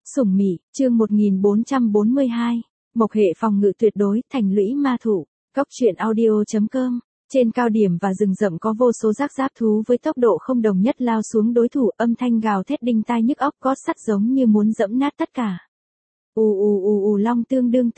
Sủng Mị, chương 1442, Mộc hệ phòng ngự tuyệt đối, thành lũy ma thủ. Cốc truyện audio.com. Trên cao điểm và rừng rậm có vô số rác giáp thú với tốc độ không đồng nhất lao xuống đối thủ, âm thanh gào thét đinh tai nhức óc, cót sắt giống như muốn dẫm nát tất cả. Long tương đương.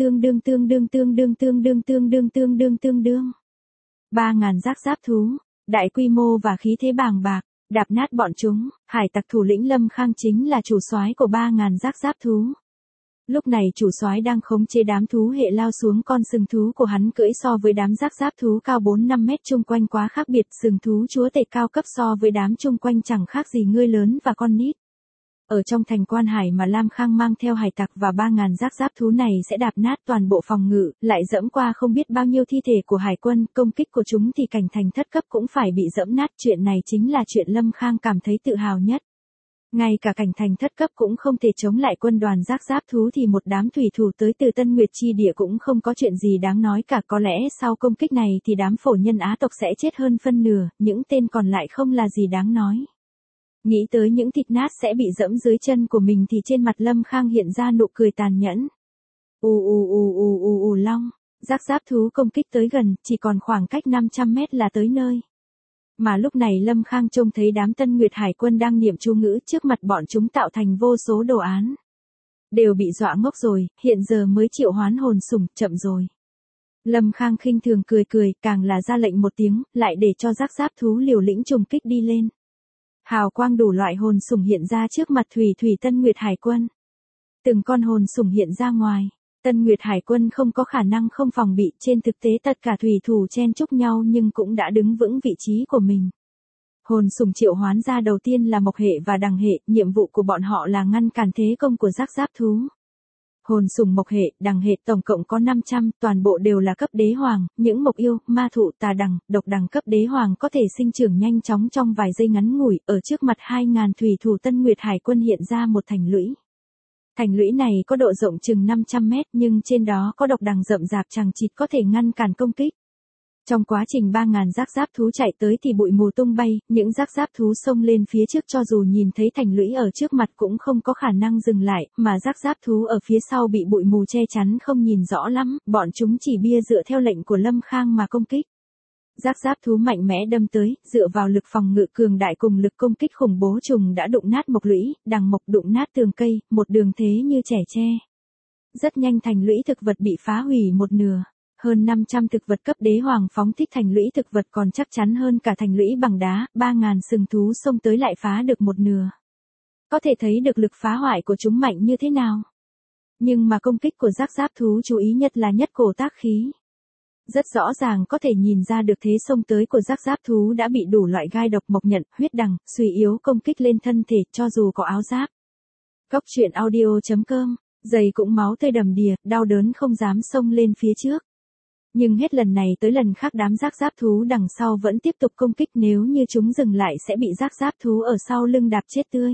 3.000 rác giáp thú, đại quy mô và khí thế bàng bạc, đạp nát bọn chúng. Hải tặc thủ lĩnh Lâm Khang chính là chủ soái của 3.000 rác giáp thú. Lúc này chủ soái đang khống chế đám thú hệ lao xuống, con sừng thú của hắn cưỡi so với đám rác giáp thú cao 4-5 mét chung quanh quá khác biệt, sừng thú chúa tể cao cấp so với đám chung quanh chẳng khác gì ngươi lớn và con nít. Ở trong thành Quan Hải mà Lam Khang mang theo hải tặc và 3.000 rác giáp thú này sẽ đạp nát toàn bộ phòng ngự, lại dẫm qua không biết bao nhiêu thi thể của hải quân, công kích của chúng thì cảnh thành thất cấp cũng phải bị dẫm nát, chuyện này chính là chuyện Lâm Khang cảm thấy tự hào nhất. Ngay cả cảnh thành thất cấp cũng không thể chống lại quân đoàn rác giáp thú thì một đám thủy thủ tới từ Tân Nguyệt Chi Địa cũng không có chuyện gì đáng nói cả, có lẽ sau công kích này thì đám phổ nhân Á tộc sẽ chết hơn phân nửa, những tên còn lại không là gì đáng nói. Nghĩ tới những thịt nát sẽ bị dẫm dưới chân của mình thì trên mặt Lâm Khang hiện ra nụ cười tàn nhẫn. Long, rác giáp thú công kích tới gần, chỉ còn khoảng cách 500 mét là tới nơi. Mà lúc này Lâm Khang trông thấy đám Tân Nguyệt Hải quân đang niệm chú ngữ, trước mặt bọn chúng tạo thành vô số đồ án. Đều bị dọa ngốc rồi, hiện giờ mới triệu hoán hồn sủng, chậm rồi. Lâm Khang khinh thường cười, càng là ra lệnh một tiếng, lại để cho rác giáp thú liều lĩnh trùng kích đi lên. Hào quang đủ loại hồn sủng hiện ra trước mặt thủy Tân Nguyệt Hải quân. Từng con hồn sủng hiện ra ngoài. Tân Nguyệt Hải quân không có khả năng không phòng bị, trên thực tế tất cả thủy thủ chen chúc nhau nhưng cũng đã đứng vững vị trí của mình. Hồn sủng triệu hoán ra đầu tiên là mộc hệ và đằng hệ, nhiệm vụ của bọn họ là ngăn cản thế công của rác giáp thú. Hồn sủng mộc hệ, đằng hệ tổng cộng có 500, toàn bộ đều là cấp đế hoàng, những mộc yêu, ma thụ, tà đằng, độc đằng cấp đế hoàng có thể sinh trưởng nhanh chóng trong vài giây ngắn ngủi, ở trước mặt 2.000 thủy thủ Tân Nguyệt Hải quân hiện ra một thành lũy. Thành lũy này có độ rộng chừng 500 mét nhưng trên đó có độc đằng rậm rạp chằng chịt có thể ngăn cản công kích. Trong quá trình 3.000 rác giáp thú chạy tới thì bụi mù tung bay, những rác giáp thú xông lên phía trước cho dù nhìn thấy thành lũy ở trước mặt cũng không có khả năng dừng lại, mà rác giáp thú ở phía sau bị bụi mù che chắn không nhìn rõ lắm, bọn chúng chỉ bia dựa theo lệnh của Lâm Khang mà công kích. Rác giáp thú mạnh mẽ đâm tới, dựa vào lực phòng ngự cường đại cùng lực công kích khủng bố trùng đã đụng nát mộc lũy, đằng mộc đụng nát tường cây, một đường thế như trẻ tre. Rất nhanh thành lũy thực vật bị phá hủy một nửa. Hơn 500 thực vật cấp đế hoàng phóng thích thành lũy thực vật còn chắc chắn hơn cả thành lũy bằng đá, 3.000 sừng thú xông tới lại phá được một nửa. Có thể thấy được lực phá hoại của chúng mạnh như thế nào. Nhưng mà công kích của rác giáp thú chú ý nhất là nhất cổ tác khí. Rất rõ ràng có thể nhìn ra được thế xông tới của rác giáp thú đã bị đủ loại gai độc, mộc nhận, huyết đằng, suy yếu công kích lên thân thể cho dù có áo giáp. Cốc truyện audio.com, giày cũng máu tươi đầm đìa, đau đớn không dám xông lên phía trước. Nhưng hết lần này tới lần khác đám rác giáp thú đằng sau vẫn tiếp tục công kích, nếu như chúng dừng lại sẽ bị rác giáp thú ở sau lưng đạp chết tươi.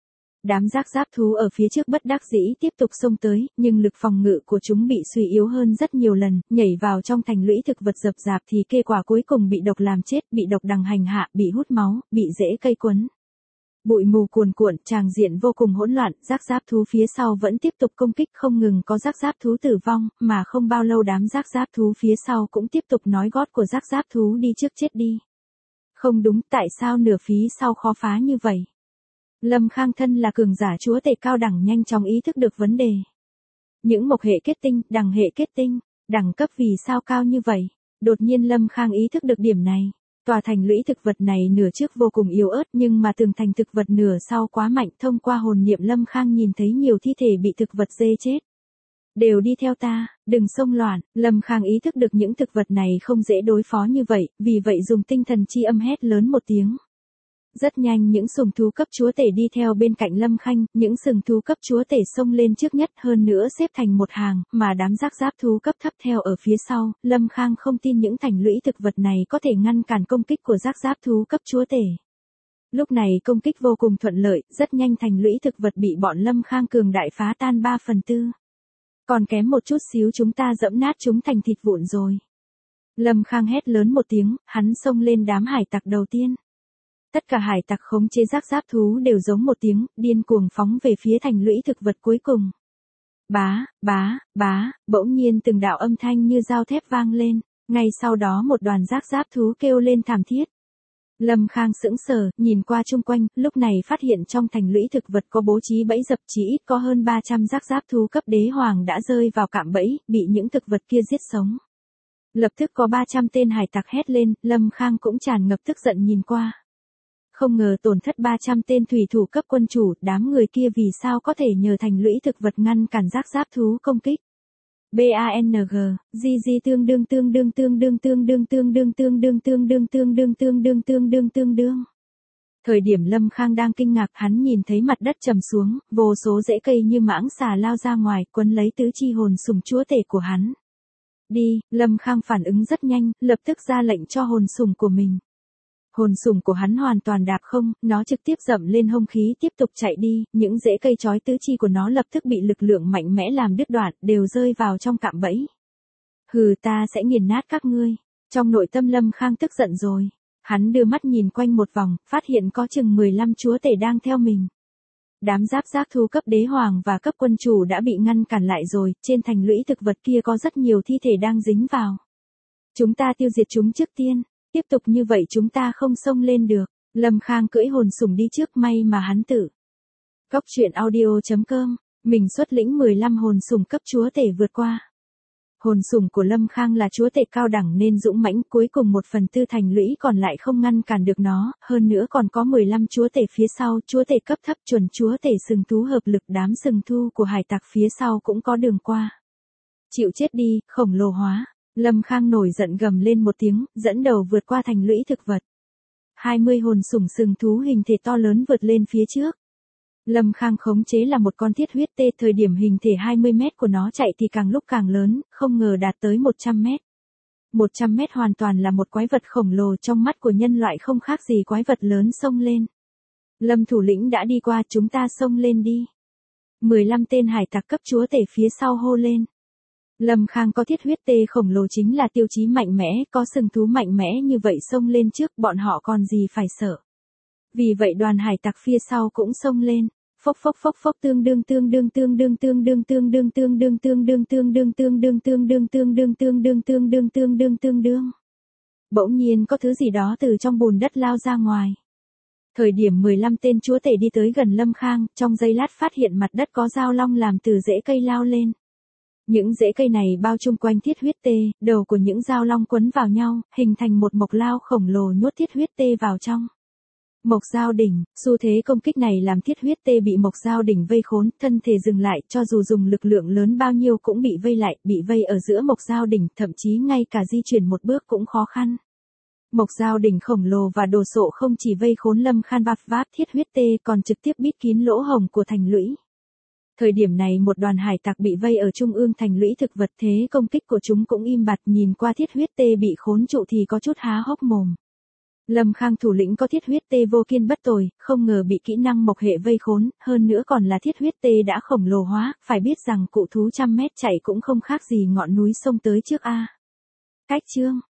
Đám rác giáp thú ở phía trước bất đắc dĩ tiếp tục xông tới, nhưng lực phòng ngự của chúng bị suy yếu hơn rất nhiều lần, nhảy vào trong thành lũy thực vật rậm rạp thì kết quả cuối cùng bị độc làm chết, bị độc đằng hành hạ, bị hút máu, bị rễ cây quấn. Bụi mù cuồn cuộn, tràng diện vô cùng hỗn loạn, rác giáp thú phía sau vẫn tiếp tục công kích, không ngừng có rác giáp thú tử vong, mà không bao lâu đám rác giáp thú phía sau cũng tiếp tục nói gót của rác giáp thú đi trước chết đi. Không đúng, tại sao nửa phía sau khó phá như vậy? Lâm Khang thân là cường giả chúa tể cao đẳng nhanh chóng ý thức được vấn đề. Những mộc hệ kết tinh, đằng hệ kết tinh, đẳng cấp vì sao cao như vậy? Đột nhiên Lâm Khang ý thức được điểm này. Tòa thành lũy thực vật này nửa trước vô cùng yếu ớt nhưng mà tường thành thực vật nửa sau quá mạnh, thông qua hồn niệm Lâm Khang nhìn thấy nhiều thi thể bị thực vật dê chết. Đều đi theo ta, đừng xông loạn. Lâm Khang ý thức được những thực vật này không dễ đối phó như vậy, vì vậy dùng tinh thần chi âm hét lớn một tiếng. Rất nhanh những sùng thú cấp chúa tể đi theo bên cạnh Lâm Khang, những sừng thú cấp chúa tể xông lên trước nhất, hơn nữa xếp thành một hàng, mà đám rác giáp thú cấp thấp theo ở phía sau. Lâm Khang không tin những thành lũy thực vật này có thể ngăn cản công kích của rác giáp thú cấp chúa tể. Lúc này công kích vô cùng thuận lợi, rất nhanh thành lũy thực vật bị bọn Lâm Khang cường đại phá tan 3/4. Còn kém một chút xíu chúng ta dẫm nát chúng thành thịt vụn rồi. Lâm Khang hét lớn một tiếng, hắn xông lên đám hải tặc đầu tiên. Tất cả hải tặc khống chế rác giáp thú đều giống một tiếng, điên cuồng phóng về phía thành lũy thực vật cuối cùng. Bá, bỗng nhiên từng đạo âm thanh như dao thép vang lên, ngay sau đó một đoàn rác giáp thú kêu lên thảm thiết. Lâm Khang sững sờ, nhìn qua chung quanh, lúc này phát hiện trong thành lũy thực vật có bố trí bẫy dập, chỉ ít có hơn 300 rác giáp thú cấp đế hoàng đã rơi vào cạm bẫy, bị những thực vật kia giết sống. Lập tức có 300 tên hải tặc hét lên, Lâm Khang cũng tràn ngập tức giận nhìn qua. Không ngờ tổn thất 300 tên thủy thủ cấp quân chủ, đám người kia vì sao có thể nhờ thành lũy thực vật ngăn cản rác giáp thú công kích. BANG, GG tương đương. Thời điểm Lâm Khang đang kinh ngạc, hắn nhìn thấy mặt đất trầm xuống, vô số rễ cây như mãng xà lao ra ngoài, quấn lấy tứ chi hồn sùng chúa tể của hắn. Đi, Lâm Khang phản ứng rất nhanh, lập tức ra lệnh cho hồn sùng của mình. Hồn sùng của hắn hoàn toàn đạp không, nó trực tiếp dậm lên hông khí tiếp tục chạy đi, những rễ cây trói tứ chi của nó lập tức bị lực lượng mạnh mẽ làm đứt đoạn, đều rơi vào trong cạm bẫy. Hừ, ta sẽ nghiền nát các ngươi. Trong nội tâm Lâm Khang tức giận rồi. Hắn đưa mắt nhìn quanh một vòng, phát hiện có chừng 15 chúa tể đang theo mình. Đám giáp thú cấp đế hoàng và cấp quân chủ đã bị ngăn cản lại rồi, trên thành lũy thực vật kia có rất nhiều thi thể đang dính vào. Chúng ta tiêu diệt chúng trước tiên. Tiếp tục như vậy chúng ta không xông lên được. Lâm Khang cưỡi hồn sủng đi trước, may mà hắn tự. Cóc truyện audio.com, mình xuất lĩnh 15 hồn sủng cấp chúa tể vượt qua. Hồn sủng của Lâm Khang là chúa tể cao đẳng nên dũng mãnh, cuối cùng 1/4 thành lũy còn lại không ngăn cản được nó, hơn nữa còn có 15 chúa tể phía sau, chúa tể cấp thấp chuẩn chúa tể sừng thú hợp lực, đám sừng thu của hải tặc phía sau cũng có đường qua. Chịu chết đi, khổng lồ hóa. Lâm Khang nổi giận gầm lên một tiếng, dẫn đầu vượt qua thành lũy thực vật. 20 hồn sủng sừng thú hình thể to lớn vượt lên phía trước. Lâm Khang khống chế là một con thiết huyết tê, thời điểm hình thể 20 mét của nó chạy thì càng lúc càng lớn, không ngờ đạt tới 100 mét. 100 mét hoàn toàn là một quái vật khổng lồ, trong mắt của nhân loại không khác gì quái vật lớn xông lên. Lâm thủ lĩnh đã đi qua, chúng ta xông lên đi. 15 tên hải tặc cấp chúa tể phía sau hô lên. Lâm Khang có thiết huyết tê khổng lồ chính là tiêu chí mạnh mẽ, có sừng thú mạnh mẽ như vậy xông lên trước, bọn họ còn gì phải sợ. Vì vậy đoàn hải tặc phía sau cũng xông lên. Phốc tương đương. Bỗng nhiên có thứ gì đó từ trong bùn đất lao ra ngoài. Thời điểm 15 tên chúa tể đi tới gần Lâm Khang, trong giây lát phát hiện mặt đất có dao long làm từ rễ cây lao lên. Những rễ cây này bao chung quanh thiết huyết tê, đầu của những dao long quấn vào nhau, hình thành một mộc lao khổng lồ nhốt thiết huyết tê vào trong. Mộc dao đỉnh, xu thế công kích này làm thiết huyết tê bị mộc dao đỉnh vây khốn, thân thể dừng lại, cho dù dùng lực lượng lớn bao nhiêu cũng bị vây lại, bị vây ở giữa mộc dao đỉnh, thậm chí ngay cả di chuyển một bước cũng khó khăn. Mộc dao đỉnh khổng lồ và đồ sộ không chỉ vây khốn Lâm Khang váp thiết huyết tê, còn trực tiếp bít kín lỗ hổng của thành lũy. Thời điểm này một đoàn hải tặc bị vây ở trung ương thành lũy thực vật, thế công kích của chúng cũng im bặt, nhìn qua thiết huyết tê bị khốn trụ thì có chút há hốc mồm. Lâm Khang thủ lĩnh có thiết huyết tê vô kiên bất tồi, không ngờ bị kỹ năng mộc hệ vây khốn, hơn nữa còn là thiết huyết tê đã khổng lồ hóa, phải biết rằng cụ thú trăm mét chạy cũng không khác gì ngọn núi sông tới trước a. Cách chương